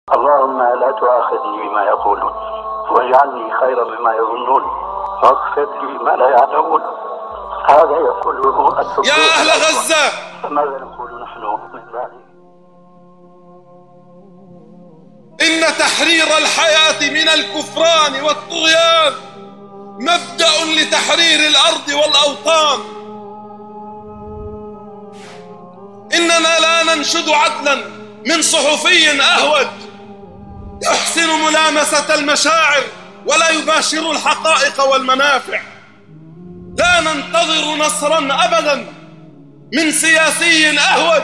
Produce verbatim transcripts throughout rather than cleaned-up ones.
اللهم لا تؤاخذني بما يقولون واجعلني خيرا مما يظنون واغفر لي ما لا يعلمون. هذا يقوله الحب يا أهل غزة، فماذا نقول نحن من ذلك؟ إن تحرير الحياة من الكفران والطغيان مبدأ لتحرير الأرض والأوطان. إننا لا ننشد عدلا من صحفي أهوج يحسن ملامسة المشاعر ولا يباشر الحقائق والمنافع. لا ننتظر نصرا أبدا من سياسي أهوج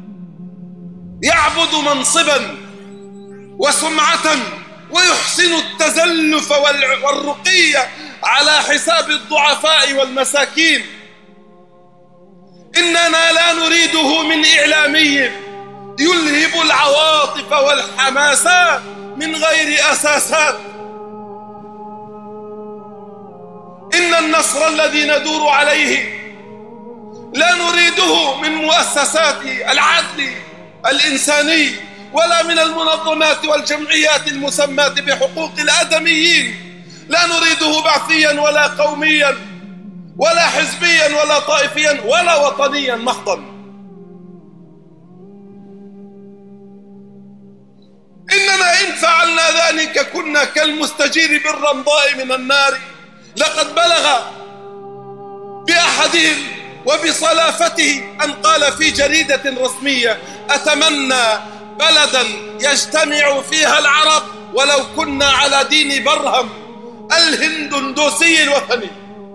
يعبد منصبا وسمعة ويحسن التزلف والرقية على حساب الضعفاء والمساكين. إننا لا نريده من إعلامي يلهب العواطف والحماسات من غير أساسات. إن النصر الذي ندور عليه لا نريده من مؤسسات العدل الإنساني ولا من المنظمات والجمعيات المسماة بحقوق الآدميين. لا نريده بعثيا ولا قوميا ولا حزبيا ولا طائفيا ولا وطنيا محضا. إننا إن فعلنا ذلك كنا كالمستجير بالرمضاء من النار. لقد بلغ بأحدهم وبصلافته أن قال في جريدة رسمية: أتمنى بلدا يجتمع فيها العرب ولو كنا على دين برهم الهندوسي الوثني.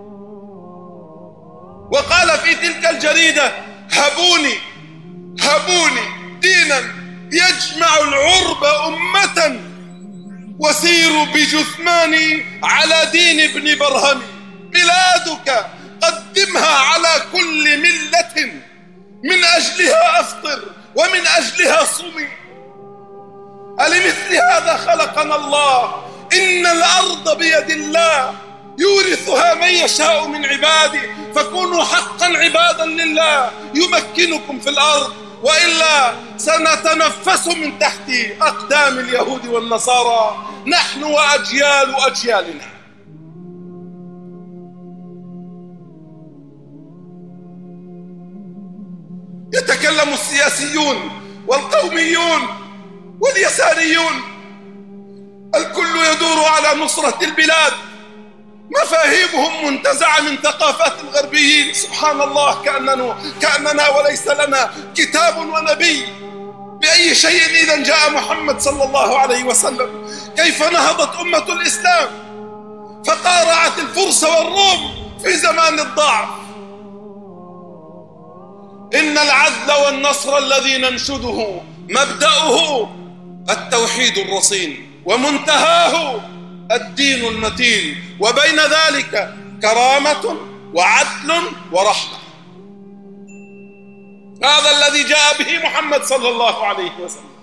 وقال في تلك الجريدة: هبوني هبوني دينا يجمع العرب أمة وسيروا بجثماني على دين ابن برهم. بلادك قدمها على كل ملة، من أجلها أفطر ومن أجلها صمي. ألمثل هذا خلقنا الله؟ إن الأرض بيد الله يورثها من يشاء من عباده، فكونوا حقا عبادا لله يمكنكم في الأرض، وإلا سنتنفس من تحت أقدام اليهود والنصارى نحن وأجيال أجيالنا. يتكلم السياسيون والقوميون واليساريون، الكل يدور على نصرة البلاد، مفاهيمهم منتزعة من ثقافات الغربيين. سبحان الله، كأننا, كأننا وليس لنا كتاب ونبي. بأي شيء إذا جاء محمد صلى الله عليه وسلم؟ كيف نهضت أمة الإسلام فقارعت الفرس والروم في زمان الضعف؟ إن العدل والنصر الذي ننشده مبدأه التوحيد الرصين ومنتهاه الدين المتين، وبين ذلك كرامة وعدل ورحمة. هذا الذي جاء به محمد صلى الله عليه وسلم.